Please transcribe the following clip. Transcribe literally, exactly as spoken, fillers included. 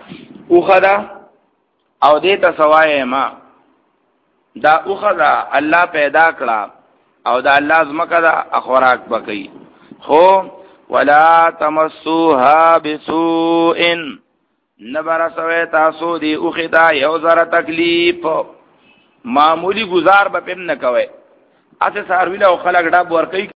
اوخدا او دې ته سوای ما دا اوخدا الله پیدا کړه او دا الله زمکه دا خوراک بکئی خو ولا تمسوها بسوء نبر سوی تاسو دی اوخدا یو ذره تکلیف معمولی گزار به پم نه کوي اته سارویله او خلک ډاب ور کوي